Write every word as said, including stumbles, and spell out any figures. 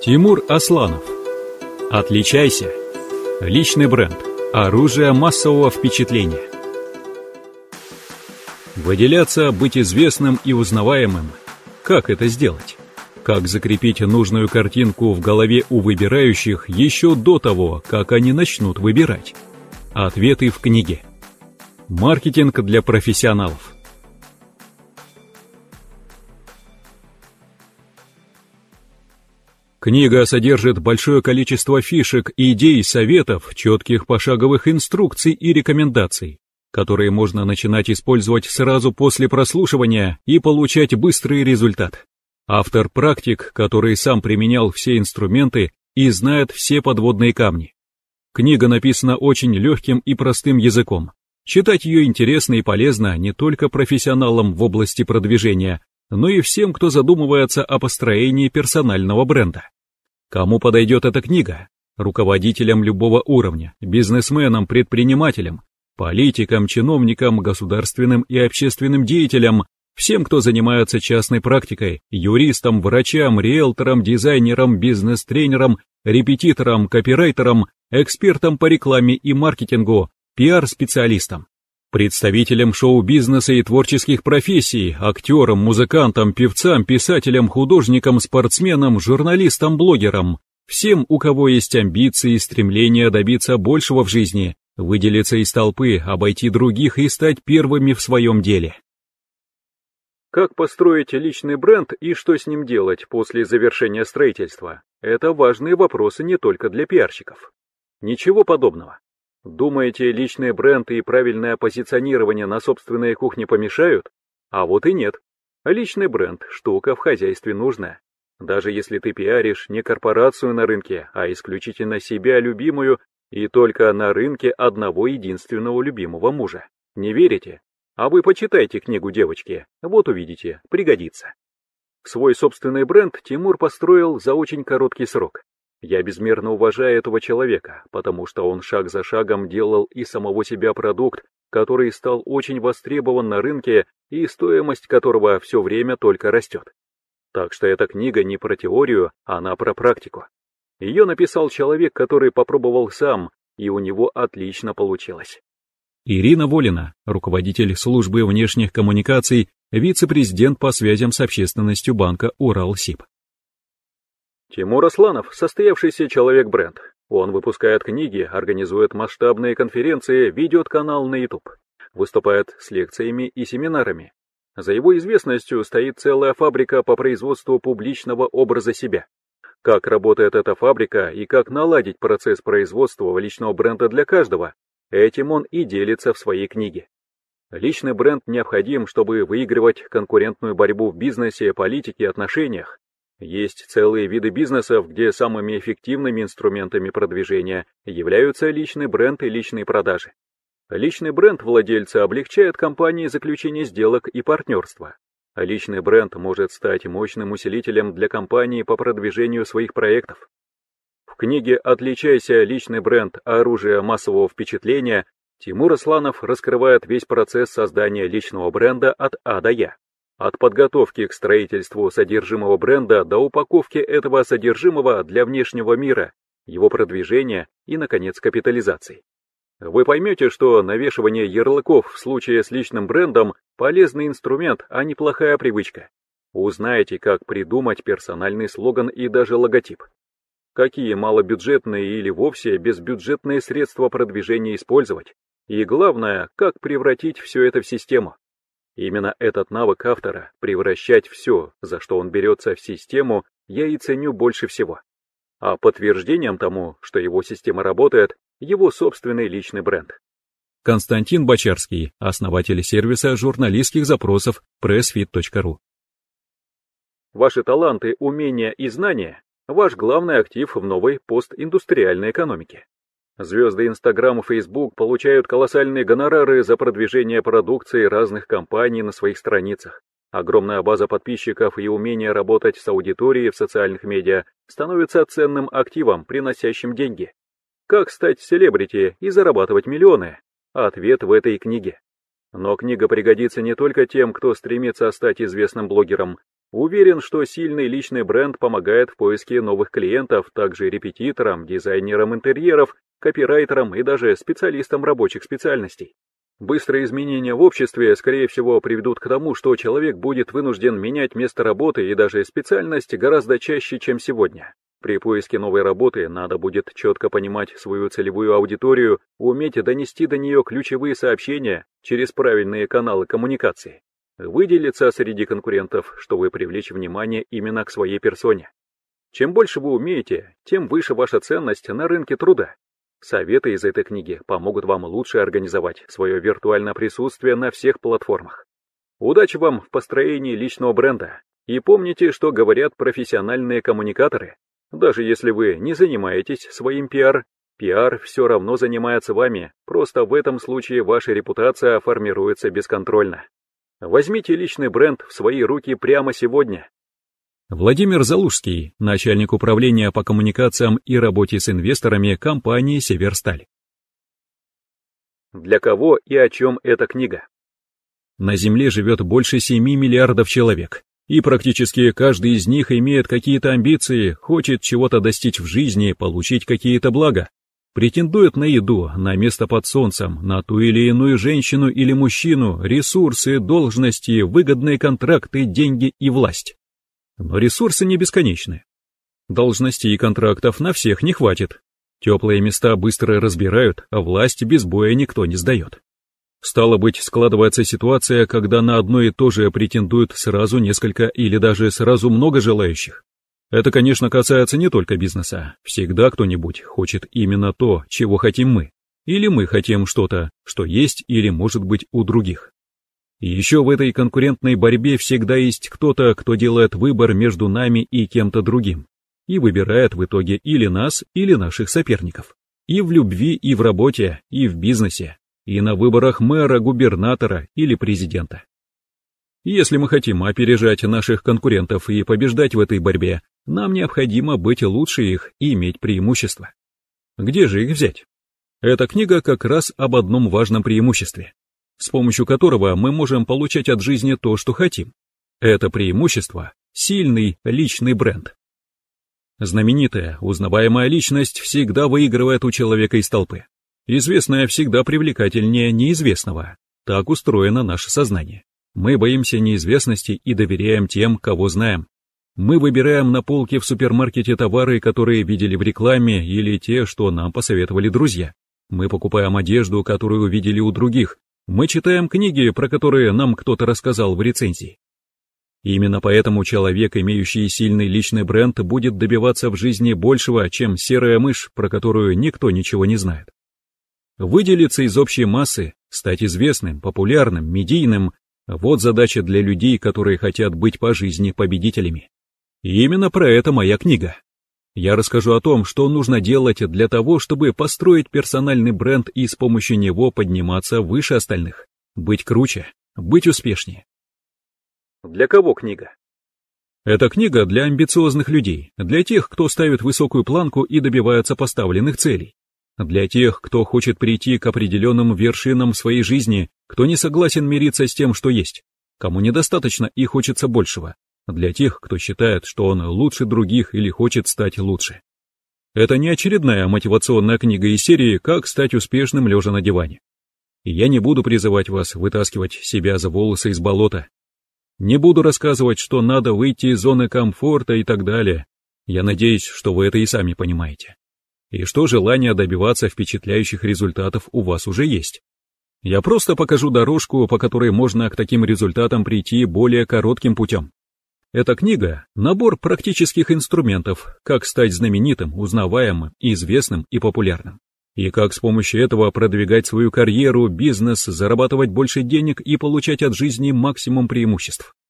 Тимур Асланов. Отличайся. Личный бренд. Оружие массового впечатления. Выделяться, быть известным и узнаваемым. Как это сделать? Как закрепить нужную картинку в голове у выбирающих еще до того, как они начнут выбирать? Ответы в книге. Маркетинг для профессионалов. Книга содержит большое количество фишек, идей, советов, четких пошаговых инструкций и рекомендаций, которые можно начинать использовать сразу после прослушивания и получать быстрый результат. Автор практик, который сам применял все инструменты и знает все подводные камни. Книга написана очень легким и простым языком. Читать ее интересно и полезно не только профессионалам в области продвижения, но и всем, кто задумывается о построении персонального бренда. Кому подойдет эта книга? Руководителям любого уровня, бизнесменам, предпринимателям, политикам, чиновникам, государственным и общественным деятелям, всем, кто занимается частной практикой, юристам, врачам, риэлторам, дизайнерам, бизнес-тренерам, репетиторам, копирайтерам, экспертам по рекламе и маркетингу, пиар-специалистам, представителям шоу-бизнеса и творческих профессий, актерам, музыкантам, певцам, писателям, художникам, спортсменам, журналистам, блогерам, всем, у кого есть амбиции и стремление добиться большего в жизни, выделиться из толпы, обойти других и стать первыми в своем деле. Как построить личный бренд и что с ним делать после завершения строительства? Это важные вопросы не только для пиарщиков. Ничего подобного. Думаете, личный бренд и правильное позиционирование на собственной кухне помешают? А вот и нет. Личный бренд – штука в хозяйстве нужная. Даже если ты пиаришь не корпорацию на рынке, а исключительно себя любимую и только на рынке одного единственного любимого мужа. Не верите? А вы почитайте книгу, девочки, вот увидите, пригодится. Свой собственный бренд Тимур построил за очень короткий срок. Я безмерно уважаю этого человека, потому что он шаг за шагом делал из самого себя продукт, который стал очень востребован на рынке и стоимость которого все время только растет. Так что эта книга не про теорию, она про практику. Ее написал человек, который попробовал сам, и у него отлично получилось. Ирина Волина, руководитель службы внешних коммуникаций, вице-президент по связям с общественностью банка Уралсиб. Тимур Асланов – состоявшийся человек-бренд. Он выпускает книги, организует масштабные конференции, ведет канал на YouTube, выступает с лекциями и семинарами. За его известностью стоит целая фабрика по производству публичного образа себя. Как работает эта фабрика и как наладить процесс производства личного бренда для каждого, этим он и делится в своей книге. Личный бренд необходим, чтобы выигрывать конкурентную борьбу в бизнесе, политике и отношениях. Есть целые виды бизнесов, где самыми эффективными инструментами продвижения являются личный бренд и личные продажи. Личный бренд владельца облегчает компании заключение сделок и партнерства. Личный бренд может стать мощным усилителем для компании по продвижению своих проектов. В книге «Отличайся. Личный бренд. Оружие массового впечатления» Тимур Асланов раскрывает весь процесс создания личного бренда от А до Я. От подготовки к строительству содержимого бренда до упаковки этого содержимого для внешнего мира, его продвижения и, наконец, капитализации. Вы поймете, что навешивание ярлыков в случае с личным брендом – полезный инструмент, а не плохая привычка. Узнаете, как придумать персональный слоган и даже логотип. Какие малобюджетные или вовсе безбюджетные средства продвижения использовать. И главное, как превратить все это в систему. Именно этот навык автора – превращать все, за что он берется в систему, я и ценю больше всего. А подтверждением тому, что его система работает, его собственный личный бренд. Константин Бочарский, основатель сервиса журналистских запросов пресс-фит точка ру. Ваши таланты, умения и знания – ваш главный актив в новой постиндустриальной экономике. Звезды Инстаграм и Фейсбук получают колоссальные гонорары за продвижение продукции разных компаний на своих страницах. Огромная база подписчиков и умение работать с аудиторией в социальных медиа становится ценным активом, приносящим деньги. Как стать селебрити и зарабатывать миллионы? Ответ в этой книге. Но книга пригодится не только тем, кто стремится стать известным блогером. Уверен, что сильный личный бренд помогает в поиске новых клиентов, также репетиторам, дизайнерам интерьеров, копирайтерам и даже специалистам рабочих специальностей. Быстрые изменения в обществе, скорее всего, приведут к тому, что человек будет вынужден менять место работы и даже специальность гораздо чаще, чем сегодня. При поиске новой работы надо будет четко понимать свою целевую аудиторию, уметь донести до нее ключевые сообщения через правильные каналы коммуникации. Выделиться среди конкурентов, чтобы привлечь внимание именно к своей персоне. Чем больше вы умеете, тем выше ваша ценность на рынке труда. Советы из этой книги помогут вам лучше организовать свое виртуальное присутствие на всех платформах. Удачи вам в построении личного бренда. И помните, что говорят профессиональные коммуникаторы. Даже если вы не занимаетесь своим пиар, пиар все равно занимается вами, просто в этом случае ваша репутация формируется бесконтрольно. Возьмите личный бренд в свои руки прямо сегодня. Владимир Залужский, начальник управления по коммуникациям и работе с инвесторами компании «Северсталь». Для кого и о чем эта книга? На Земле живет больше семи миллиардов человек, и практически каждый из них имеет какие-то амбиции, хочет чего-то достичь в жизни, получить какие-то блага. Претендует на еду, на место под солнцем, на ту или иную женщину или мужчину, ресурсы, должности, выгодные контракты, деньги и власть. Но ресурсы не бесконечны. Должностей и контрактов на всех не хватит. Теплые места быстро разбирают, а власть без боя никто не сдает. Стало быть, складывается ситуация, когда на одно и то же претендуют сразу несколько или даже сразу много желающих. Это, конечно, касается не только бизнеса. Всегда кто-нибудь хочет именно то, чего хотим мы. Или мы хотим что-то, что есть или может быть у других. И еще в этой конкурентной борьбе всегда есть кто-то, кто делает выбор между нами и кем-то другим. И выбирает в итоге или нас, или наших соперников. И в любви, и в работе, и в бизнесе. И на выборах мэра, губернатора или президента. Если мы хотим опережать наших конкурентов и побеждать в этой борьбе, нам необходимо быть лучше их и иметь преимущество. Где же их взять? Эта книга как раз об одном важном преимуществе, с помощью которого мы можем получать от жизни то, что хотим. Это преимущество – сильный личный бренд. Знаменитая, узнаваемая личность всегда выигрывает у человека из толпы. Известное всегда привлекательнее неизвестного. Так устроено наше сознание. Мы боимся неизвестности и доверяем тем, кого знаем. Мы выбираем на полке в супермаркете товары, которые видели в рекламе, или те, что нам посоветовали друзья. Мы покупаем одежду, которую увидели у других. Мы читаем книги, про которые нам кто-то рассказал в рецензии. Именно поэтому человек, имеющий сильный личный бренд, будет добиваться в жизни большего, чем серая мышь, про которую никто ничего не знает. Выделиться из общей массы, стать известным, популярным, медийным – вот задача для людей, которые хотят быть по жизни победителями. И именно про это моя книга. Я расскажу о том, что нужно делать для того, чтобы построить персональный бренд и с помощью него подниматься выше остальных, быть круче, быть успешнее. Для кого книга? Эта книга для амбициозных людей, для тех, кто ставит высокую планку и добивается поставленных целей. Для тех, кто хочет прийти к определенным вершинам своей жизни, кто не согласен мириться с тем, что есть, кому недостаточно и хочется большего. Для тех, кто считает, что он лучше других или хочет стать лучше. Это не очередная мотивационная книга из серии «Как стать успешным, лежа на диване». И я не буду призывать вас вытаскивать себя за волосы из болота. Не буду рассказывать, что надо выйти из зоны комфорта и так далее. Я надеюсь, что вы это и сами понимаете. И что желание добиваться впечатляющих результатов у вас уже есть. Я просто покажу дорожку, по которой можно к таким результатам прийти более коротким путем. Эта книга – набор практических инструментов, как стать знаменитым, узнаваемым, известным и популярным. И как с помощью этого продвигать свою карьеру, бизнес, зарабатывать больше денег и получать от жизни максимум преимуществ.